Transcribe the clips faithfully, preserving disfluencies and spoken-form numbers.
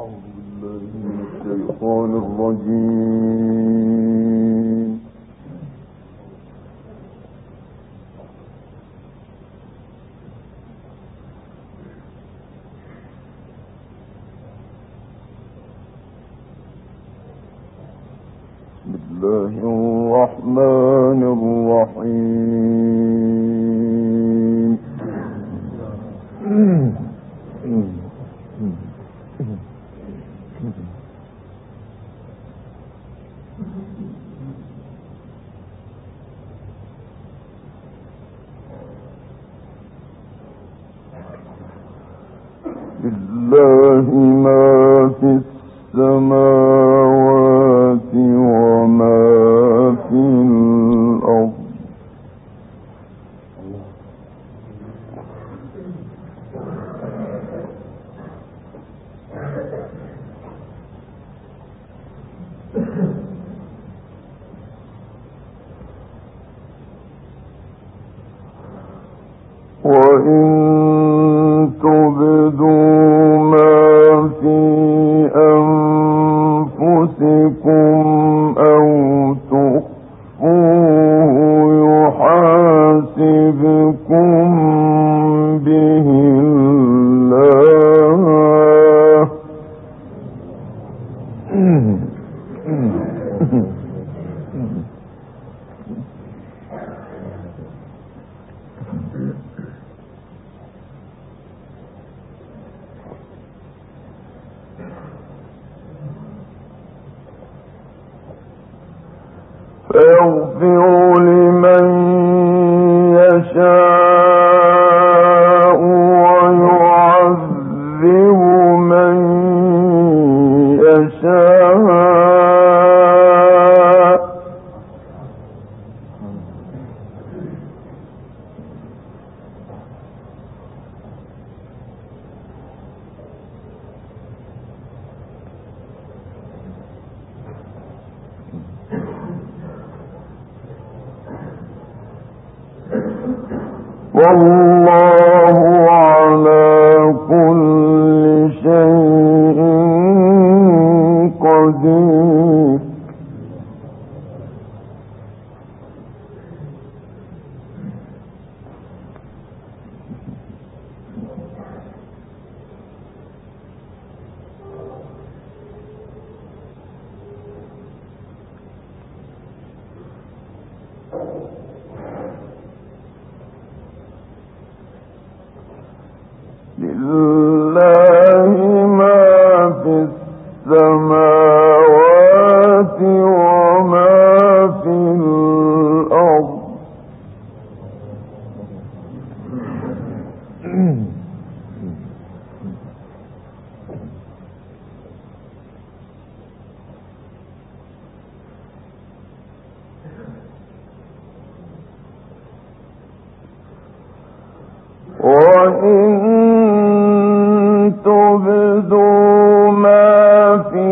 الشيطان الرجيم. بسم الله الرحمن الرحيم. لله ما في السماوات وما في الأرض. وإن تبدوا ما في أنفسكم أو تخفوه يحاسبكم به الله. فيغفر لمن يشاء ويعذب من يشاء. والله على كل شيء قدير. لله ما في السماوات وما في الأرض. وإن تبدوا ما في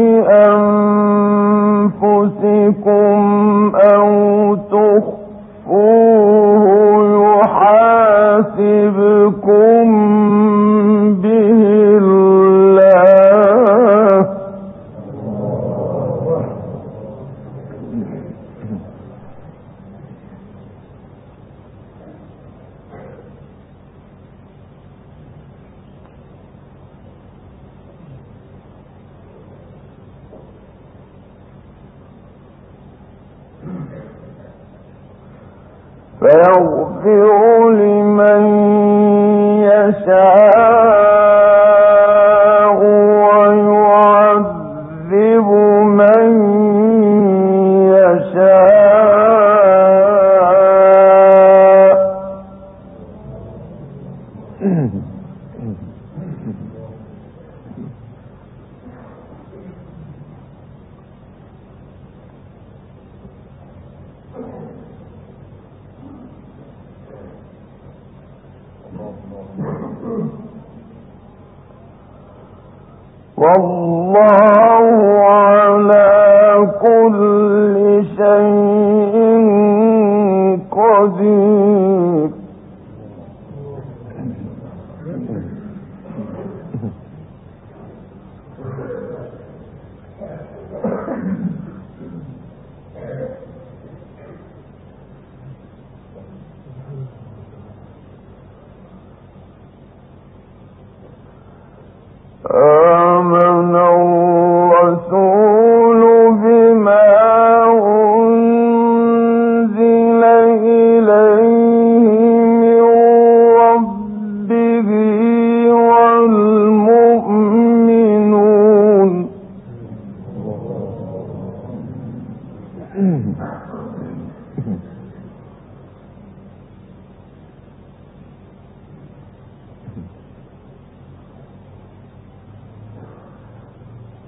أنفسكم أو تخفوه يحاسبكم به الله. فيغفر لمن يشاء ويعذب من يشاء. والله على كل شيء قدير.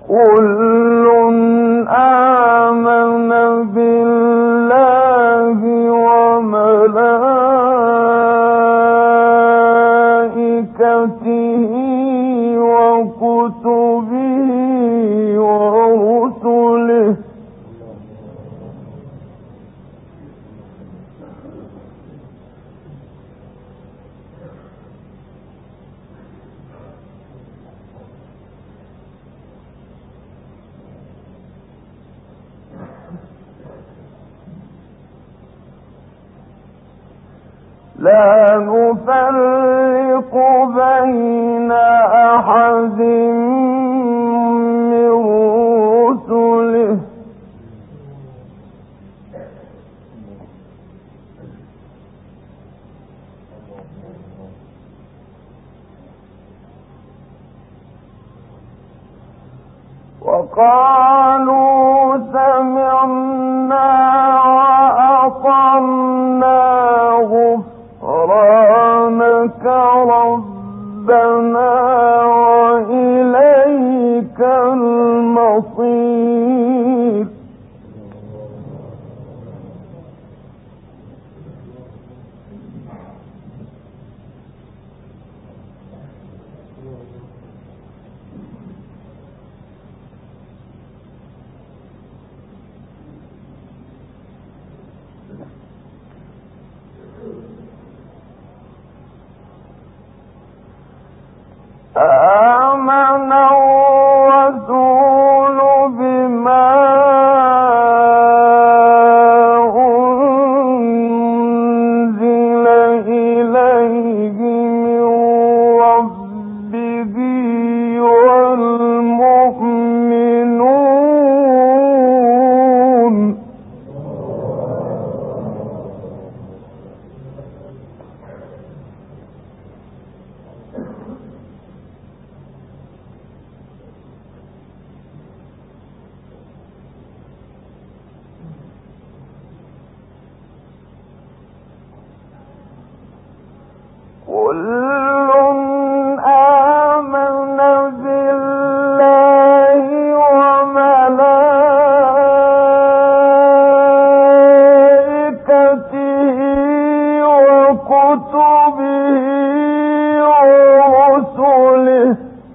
كل آمن بالله وملائكته وكتبه ورسله لا نفرق بين أحد من رسله وقالوا سمعنا وأطعنا غفرانك ربنا وإليك المصير آمن الرسول بما أنزل إليه من ربه والمؤمنون كل آمن بالله وملائكته وكتبه ورسله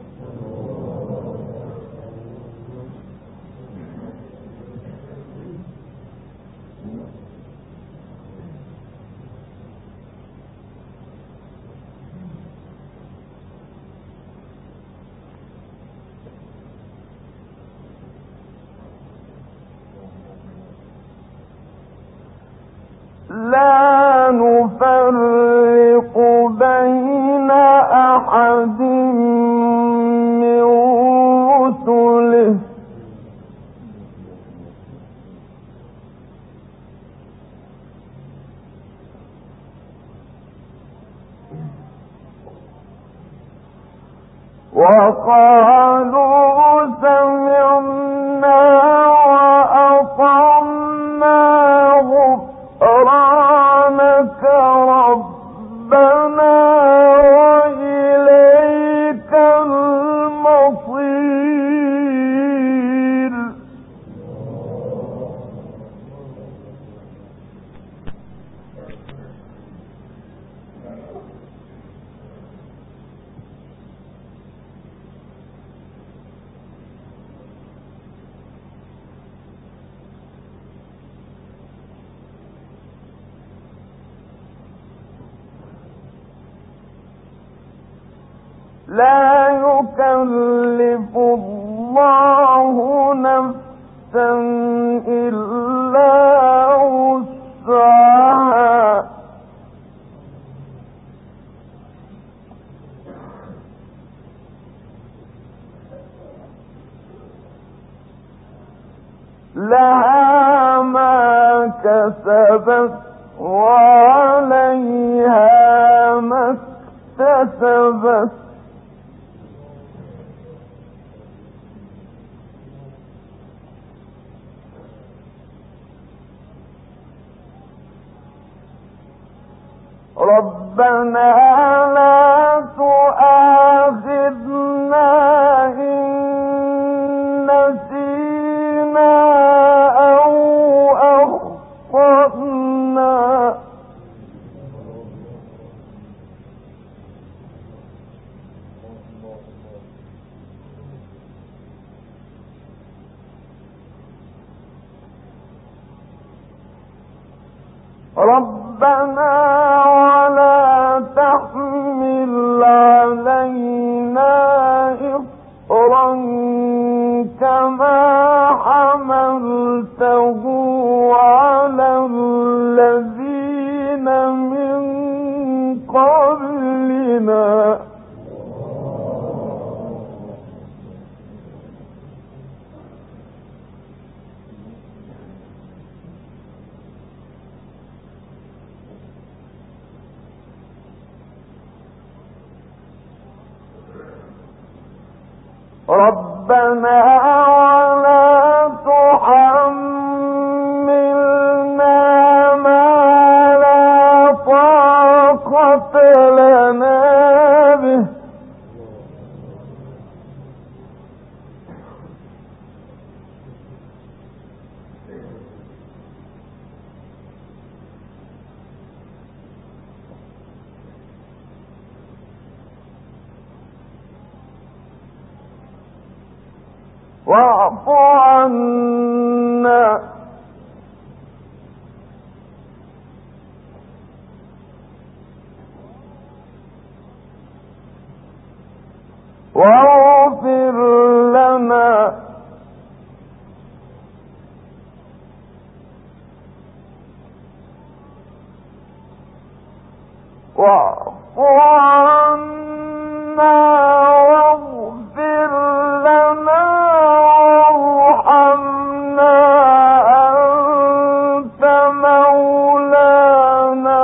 لا نفرق بين أحد من رسله وقالوا سمعنا وأطعنا غفرانك ربنا وإليك المصير لا يكلف الله نفسا إلا وسعها لها ما كسبت وعليها ما اكتسبت ربنا لا تؤاخذنا إن ربنا ولا تحمل علينا إصرا كما حملته على الذين من قبلنا ربنا ولا تحملنا ما لا طاقة لنا به واعف عنا واغفر لنا واعف عنا واغفر لنا وارحمنا أنت مولانا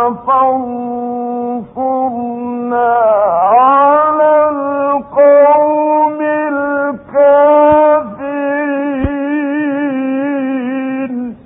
فانصرنا على القوم الكافرين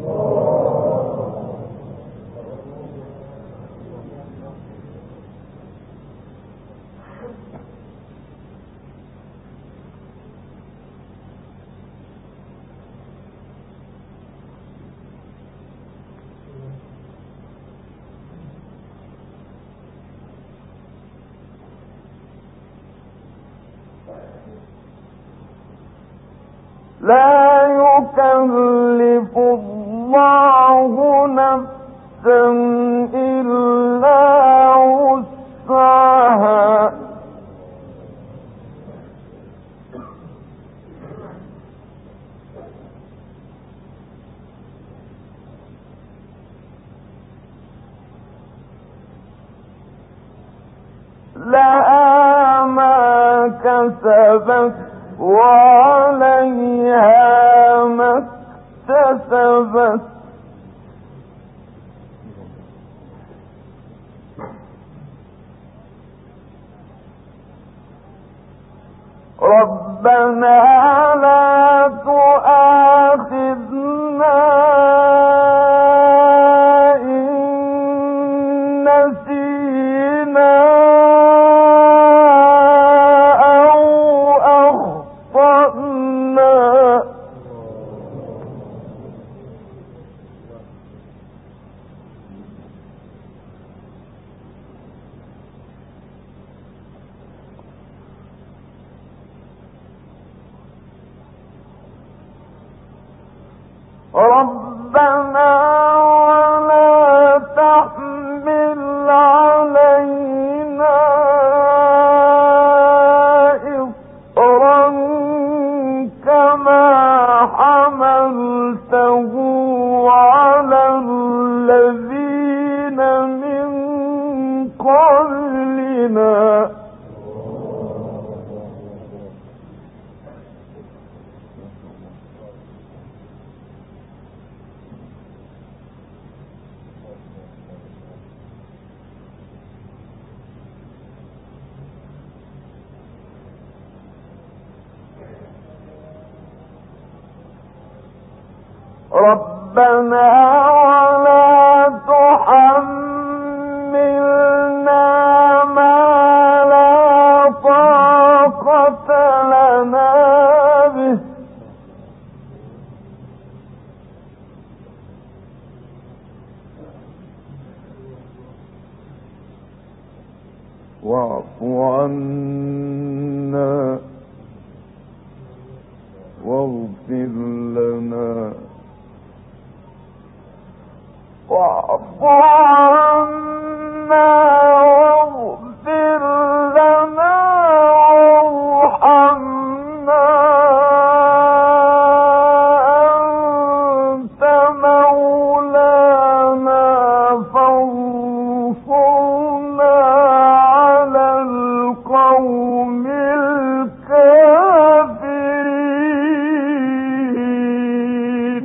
لا يكلف الله نفسا إلا وسعها لها ما كسبت وعليها ما اكتسبت ربنا لا تؤاخذنا إن نسينا أو أخطأنا ربنا ولا تحمل علينا إصرا كما حملته على الذين من قبلنا ربنا ولا تحملنا ما لا طاقة لنا به واعف عنا واغفر لنا واعف عنا واغفر لنا وارحمنا أنت مولانا فانصرنا على القوم الكافرين.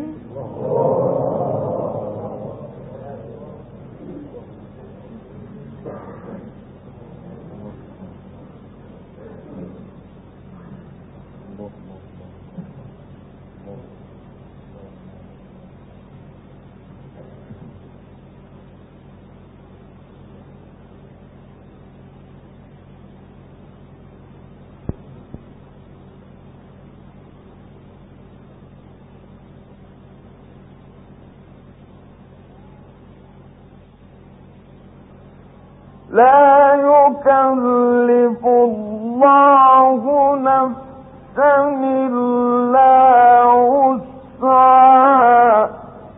لا يكلف الله نفسا إلا وسعها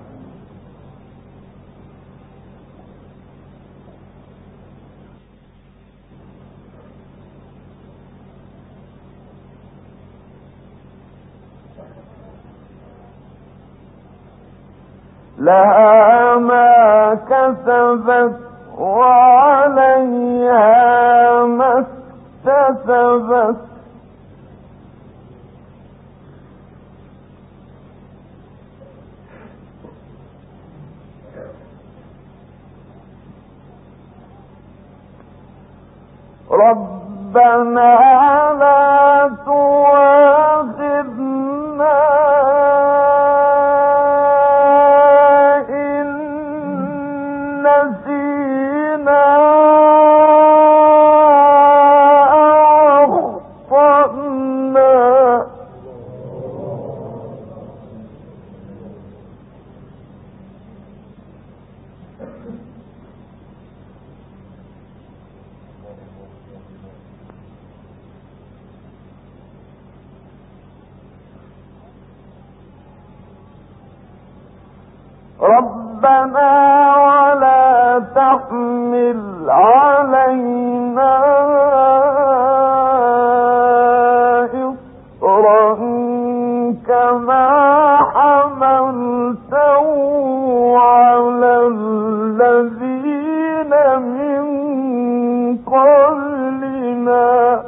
لها ما كسبت وعليها ما اكتسبت ربنا لا تؤاخذنا إن نسينا أو أخطأنا ربنا ولا تحمل علينا إصرا كما حملته على الذين من قبلنا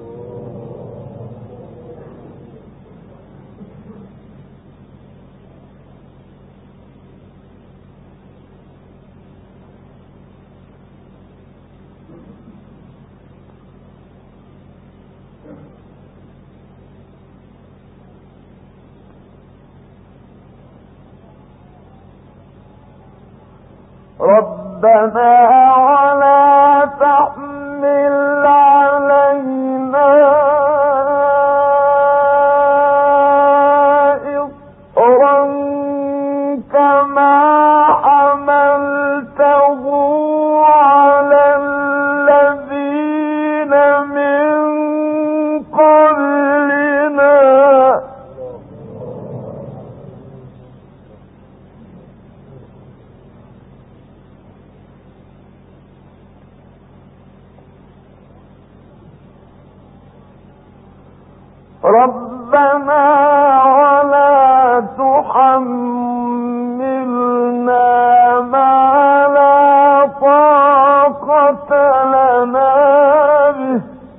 ربنا ولا تحمل علينا إصرا كما حملته على الذين من قبلنا ربنا ولا تحملنا ما لا طاقة لنا به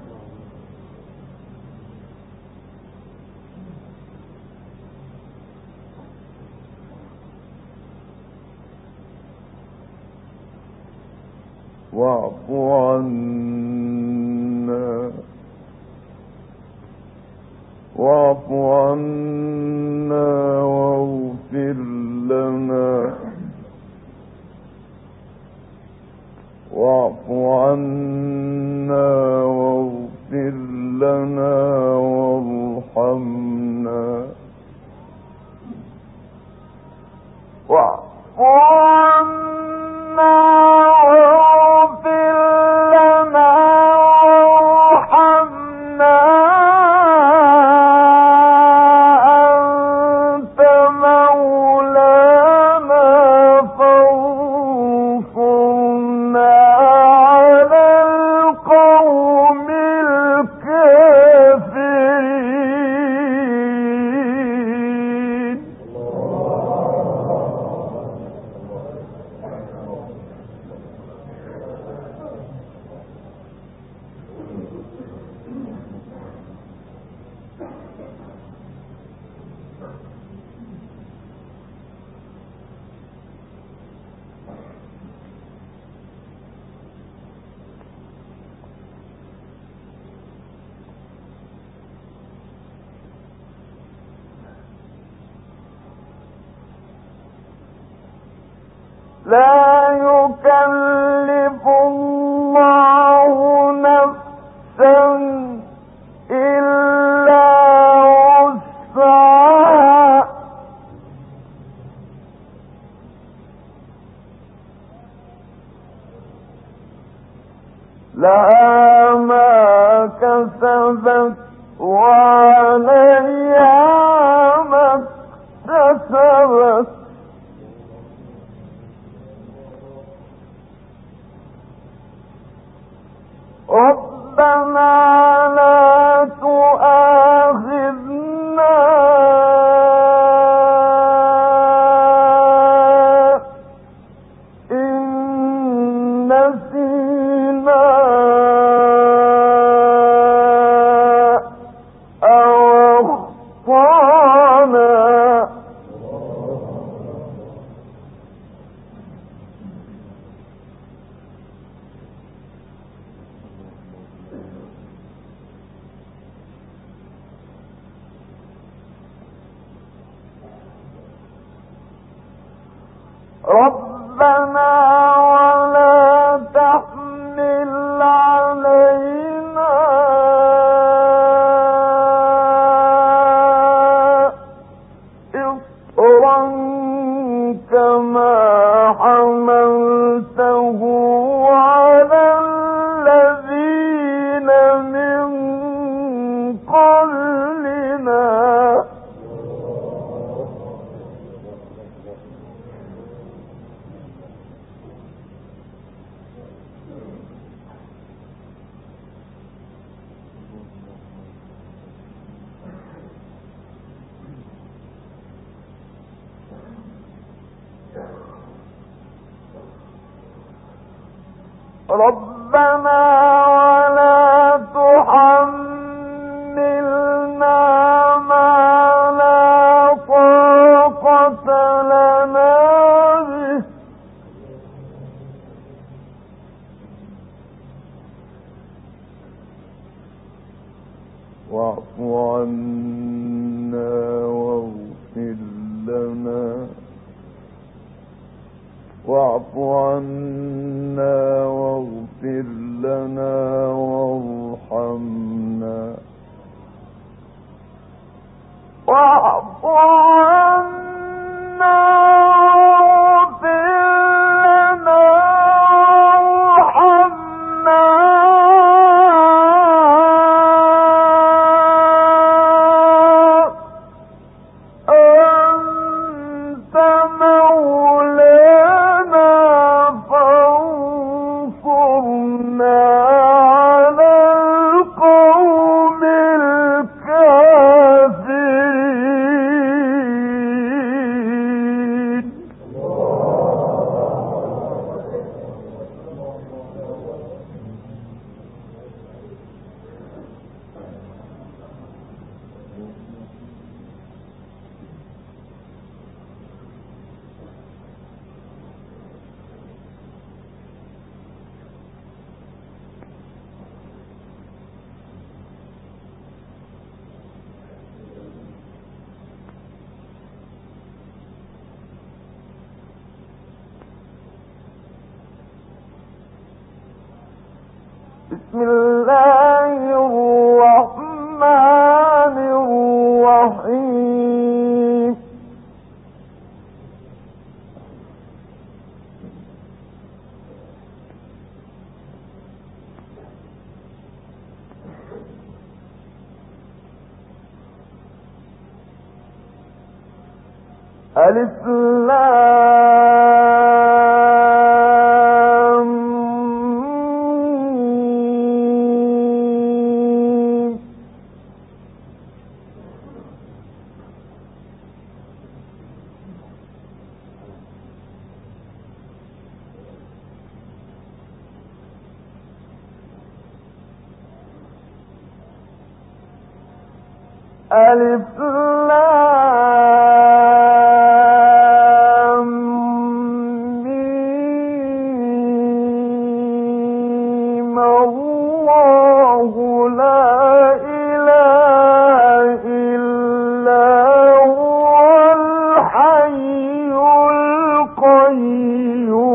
واعف عنا واعف عنا واغفر لنا واعف عنا واغفر لنا وارحمنا واعف عنا واغفر لنا لا يكلف الله نفسا إلا وسعها لها ما كسبت وعليها ما اكتسبت ربنا لا تؤاخذنا إن نسينا أو أخطأنا ربنا ولا تحمل علينا إصرا كما حملته على الذين من قبلنا ربنا ولا تحملنا ما لا طاقة لنا به واعف عنا واغفر لنا واعف عنا واغفر لنا وارحمنا واعف عنا واغفر لنا وارحمنا أنت مولانا فانصرنا على القوم الكافرين بسم الله الرحمن الرحيم ألف لام ميم ألف لام ميم الله لا إله إلا هو الحي القيوم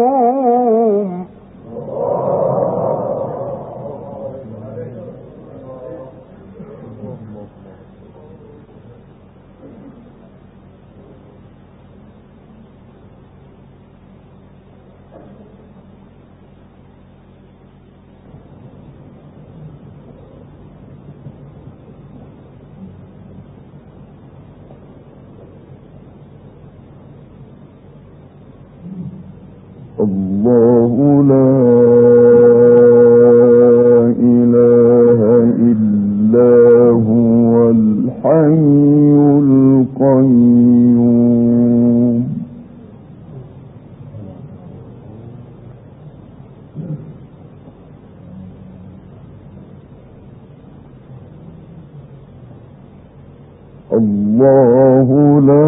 الله لا إله إلا هو الحي القيوم الله لا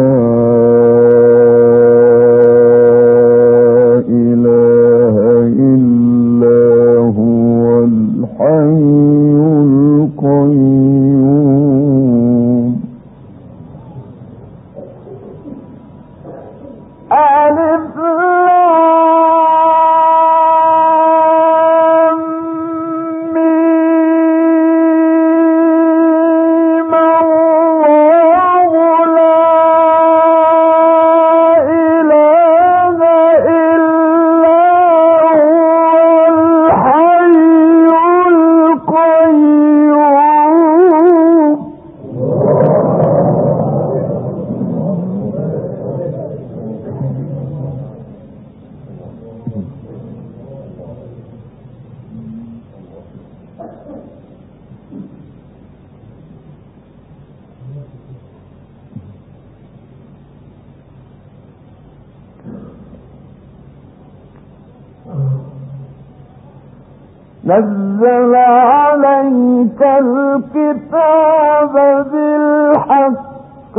نزل عليك الكتاب بالحق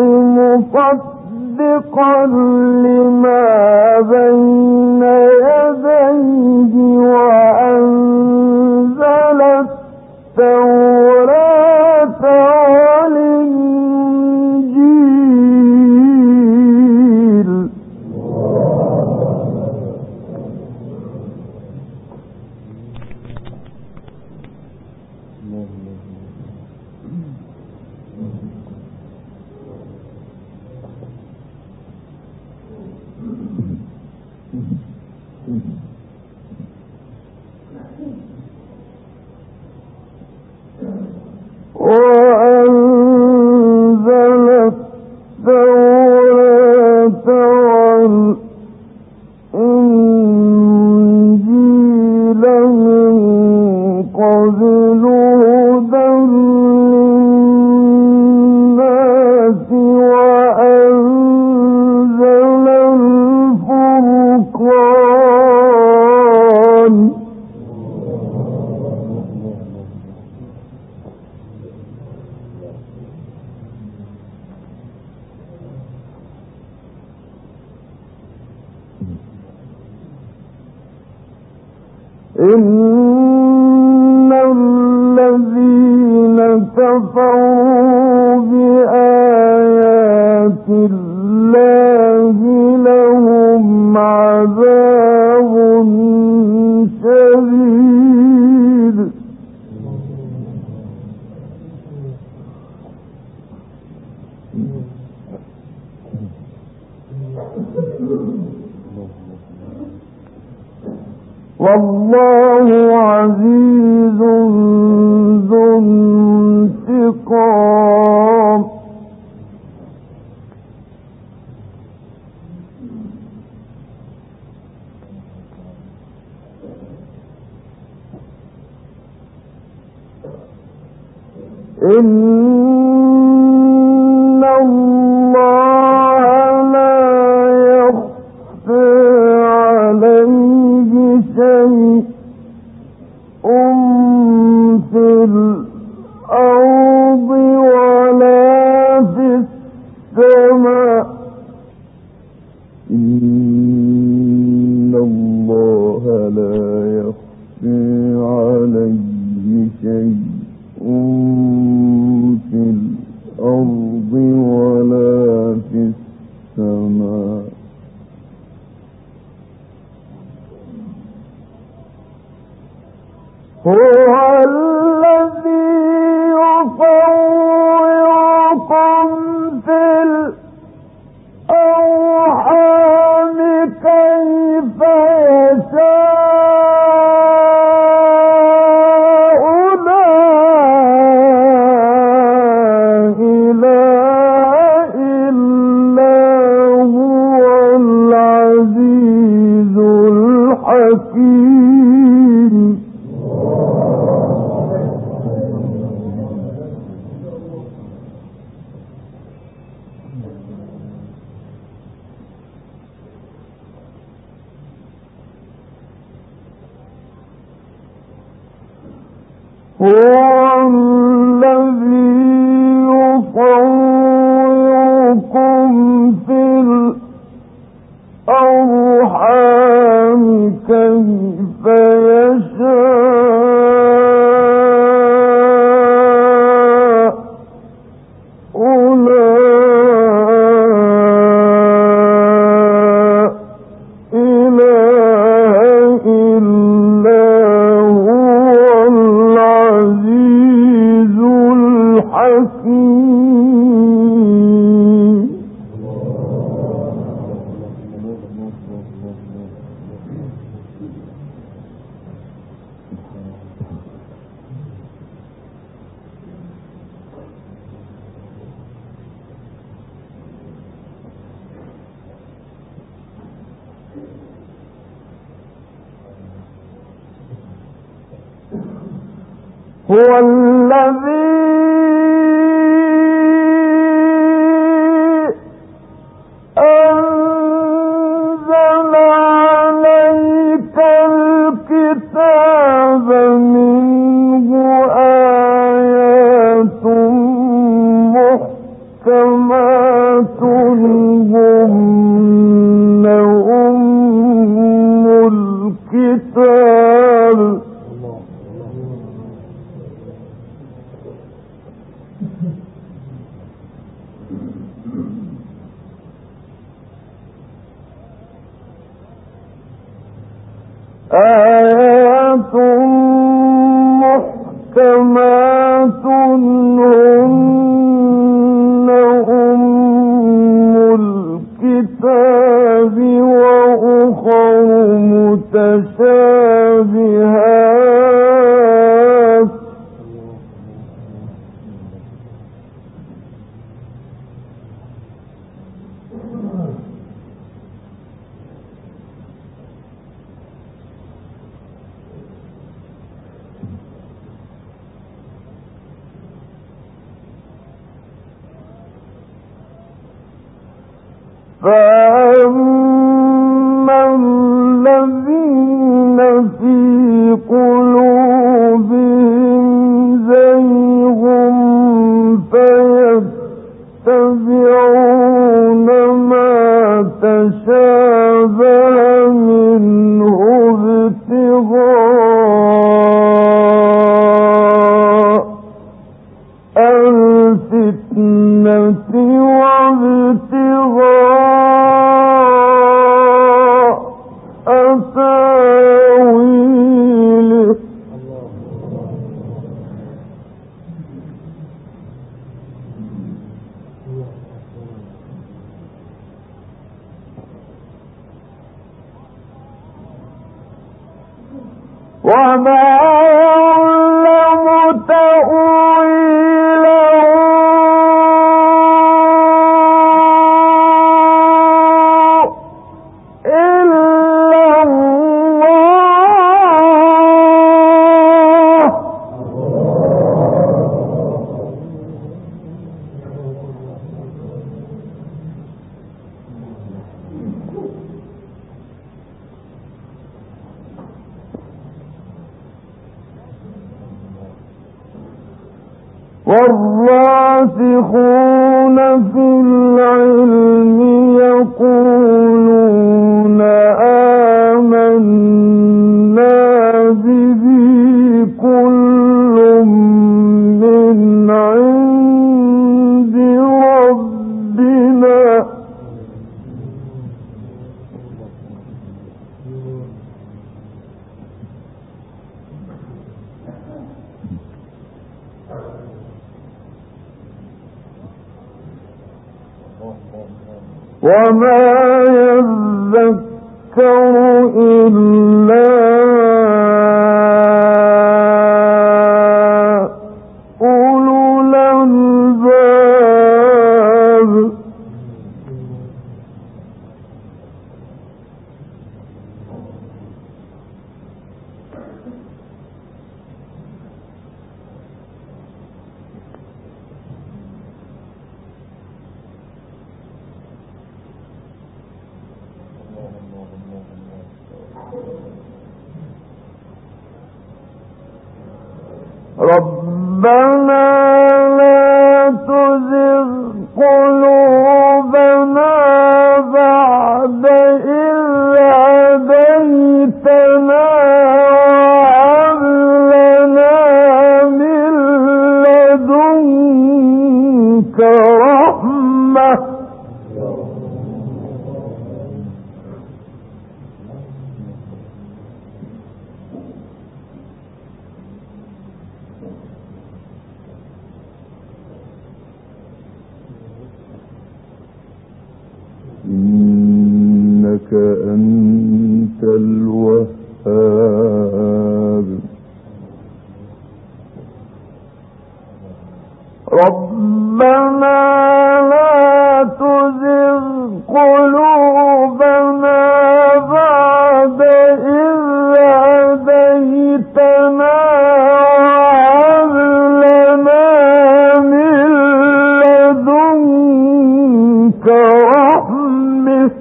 مصدقا لما بين يديه وأنزل التوراة والإنجيل وأنزل التوراة والإنجيل من قبل هدى للناس وأنزل الفرقان إن الذين كفروا بآيات الله لهم عذاب شديد والله عزيز ذو انتقام إن الله لا يخفى عليه شيء في الأرض ولا في السماء إن الله لا يخفى عليه شيء في الأرض ولا في السماء هو الذي يصوركم في الأرحام كيف يشاء لا إله إلا هو العزيز الحكيم. هو الذي يصوركم في الأرحام كيف يشاء. لا إله إلا هو العزيز الحكيم. هو الذي أنزل عليك الكتاب منه آيات محكمات هن أم الكتاب آيات محكمات هن أم الكتاب وأخر متشابهات فأما الذين في قلوبهم زيغ فيتبعون ما تشابه منه ابتغاء الفتنة وابتغاء تاويله. وما يعلم تأويله إلا الله. والراسخون في العلم يقولون آمنا به كل من عند ربنا وما يذكر إلا أولو الألباب. ربنا لا تزغ قلوبنا بعد إذ هديتنا وهب لنا من لدنك رحمة إنك أنت الوهاب ربنا لا تزغ قلوبنا بعد إذ هديتنا وهب لنا من لدنك رحمة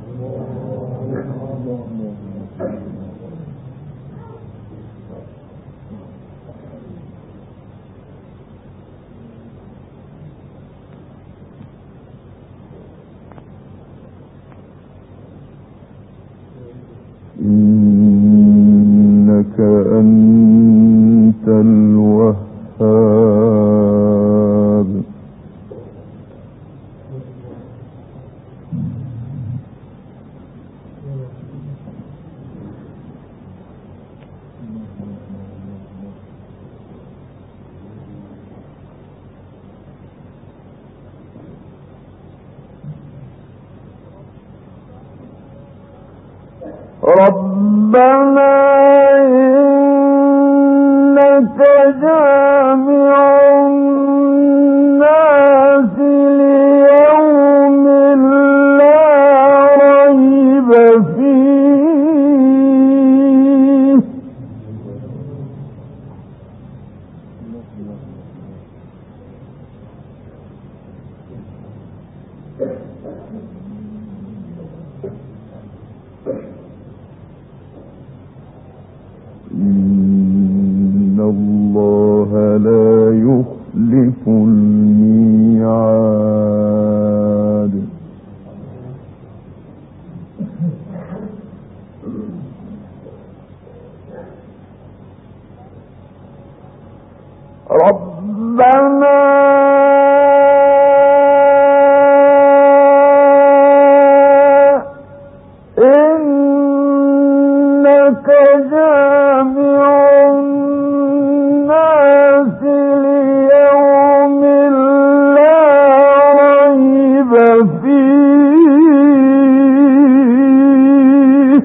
إنك أنت الوهاب ربنا إنك جامع الناس ليوم لا ريب فيه إن الله لا يخلف الميعاد ربنا إنك جامع الناس ليوم لا ريب فيه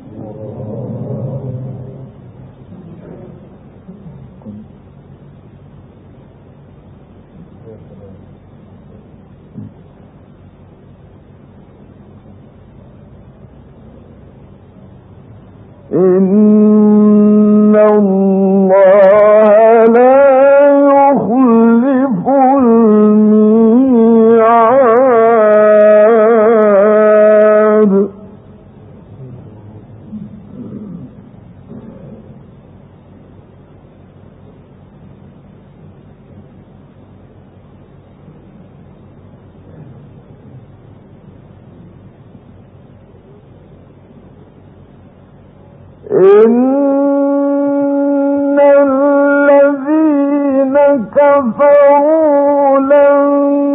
إن الله لا يخلف الميعاد إن الذين كفروا لن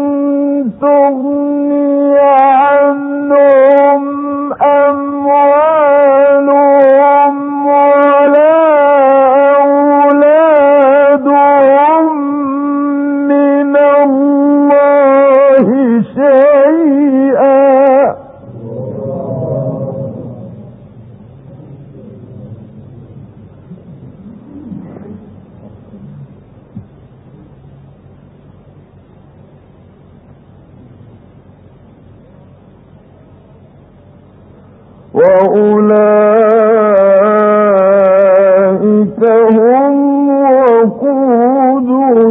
تغني عنهم أموالهم ولا أولادهم من الله شيئا وأولئك هم وقود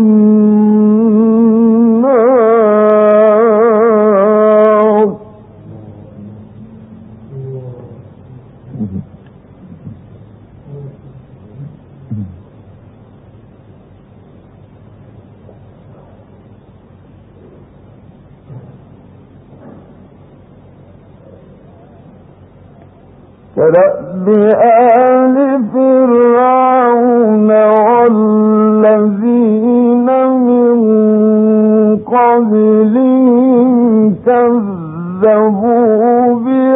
النار كدأب آل فرعون والذين من قبلهم كذبوا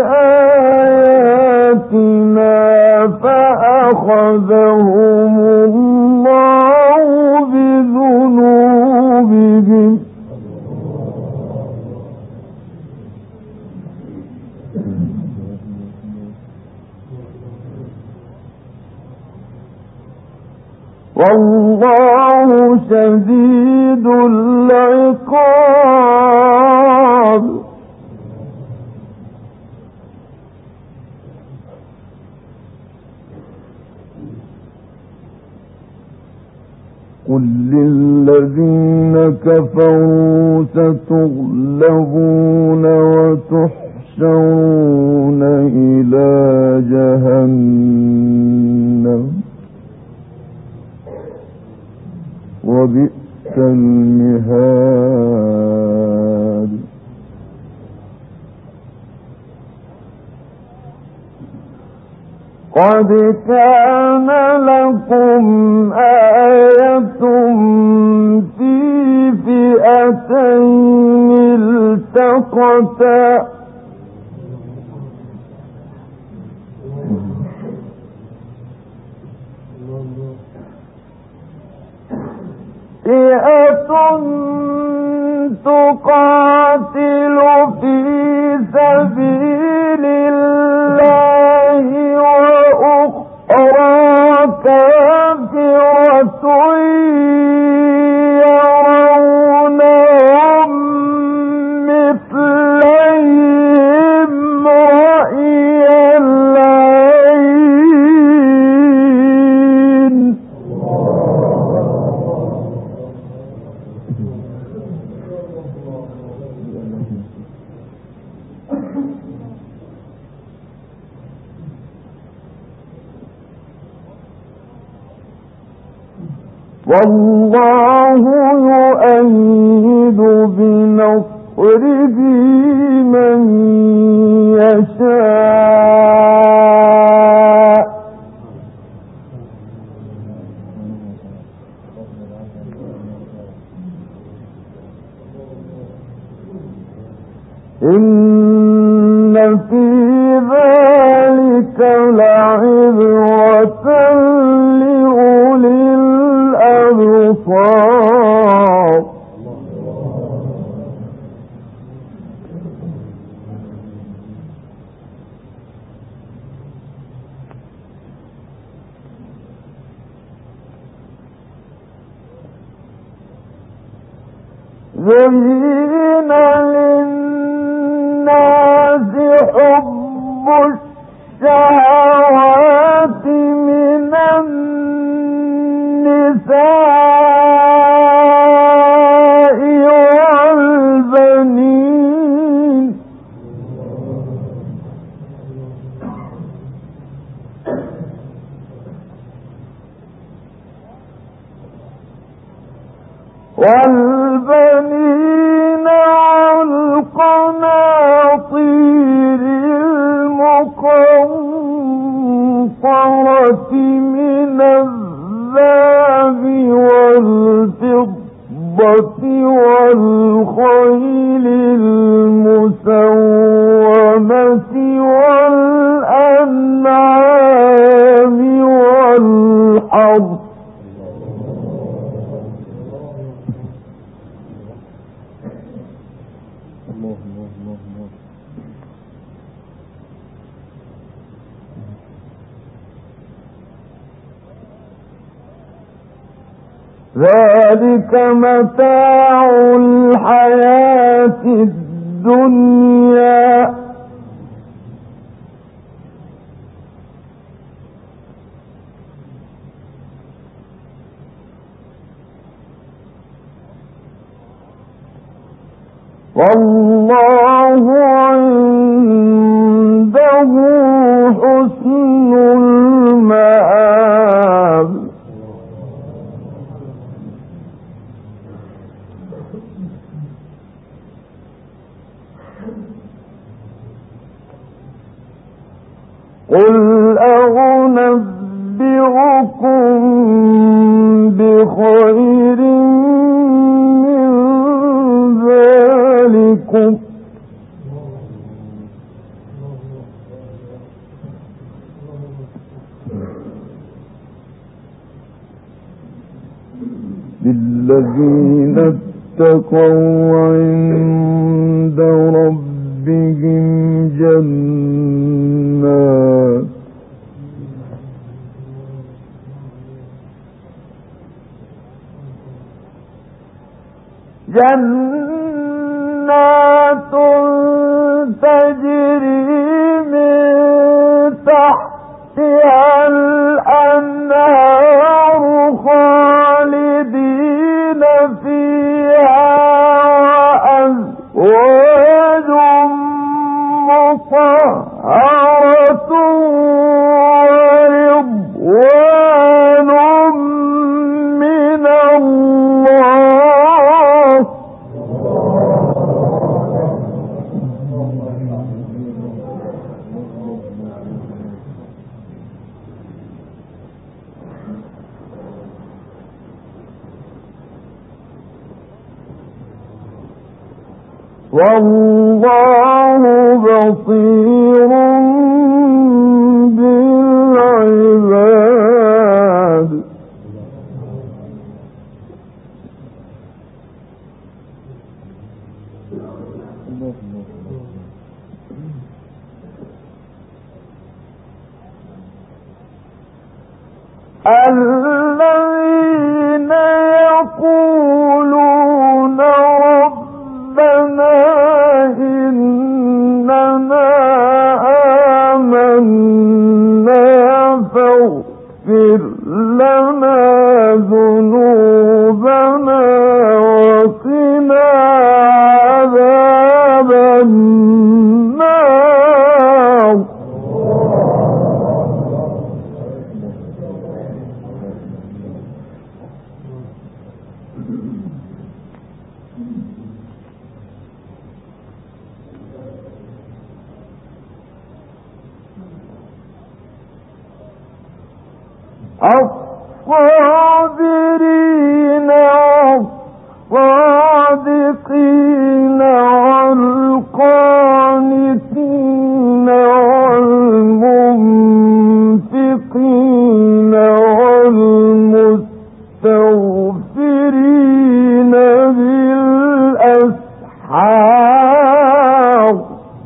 بآياتنا فأخذهم الله بذنوبهم والله شديد العقاب. قل للذين كفروا ستغلبون وتحشرون إلى جهنم وبئس المهاد. قد كان لكم آية في فئتين التقتا فئة تقاتل في سبيل الله وأخرى كافرة يرونهم مثليهم رأي العين. والله يؤيد بنصره من يشاء إن في ذلك لعبرة لأولي الأبصار. زين للناس حب الشهوات من النساء والبنين والبنين والقناطير المقنطرة من الذهب والفضة والخيل المسومة والأنعام والحرث ذلك متاع الحياة الدنيا والله عنده حسن المآب. قل أنبئكم بخير من ذلكم للذين اتقوا عند ربهم جنات جنات تجري من تحتها الأنهار خالدين فيها وأزواج مطهرة ورضوان من الله والله بصير بالعباد الذين يقولون ربنا إننا آمنا فاغفر لنا ذنوبنا وقنا عذاب النار الصابرين والصادقين والقانتين والمنفقين والمستغفرين بالأسحار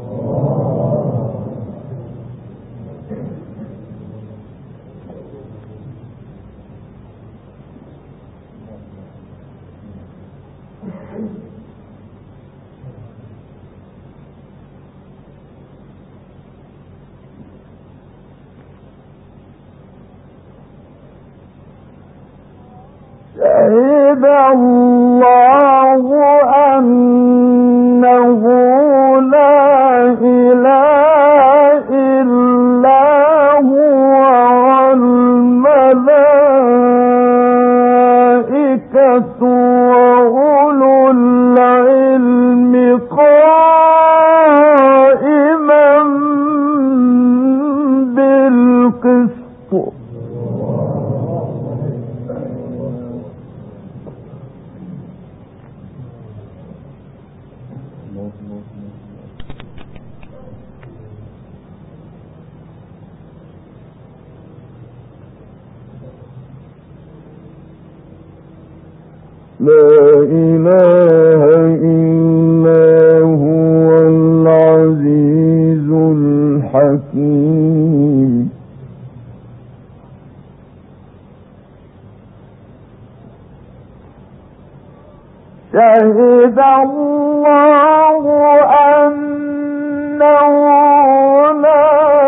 شهد الله أنه لا إله إلا هو والملائكة وأولو العلم قائما بالقسط لا إله إلا هو العزيز الحكيم شهد الله أنه لا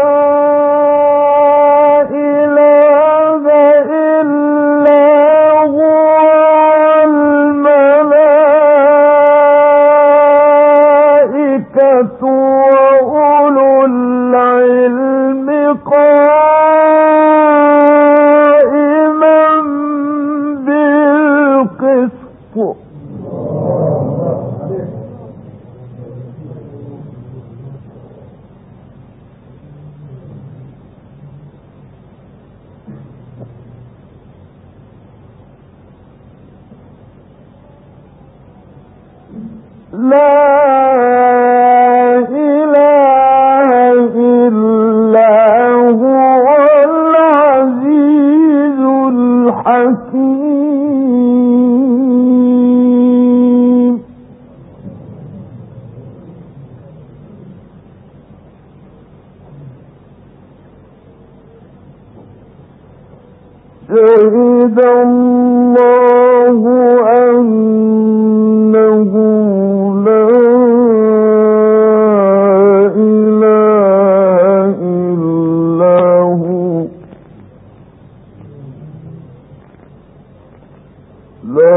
إله إلا هو والملائكة وأولو العلم قائما بالقسط شهد الله أنه لا إله إلا هو لا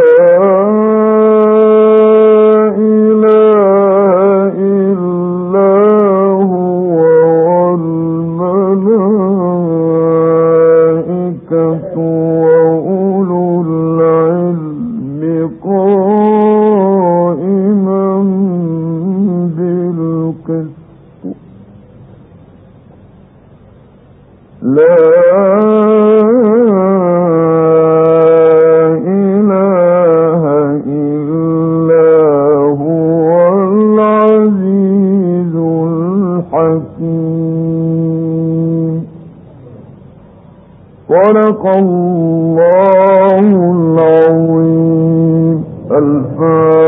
صدق الله العظيم. الفاتحة.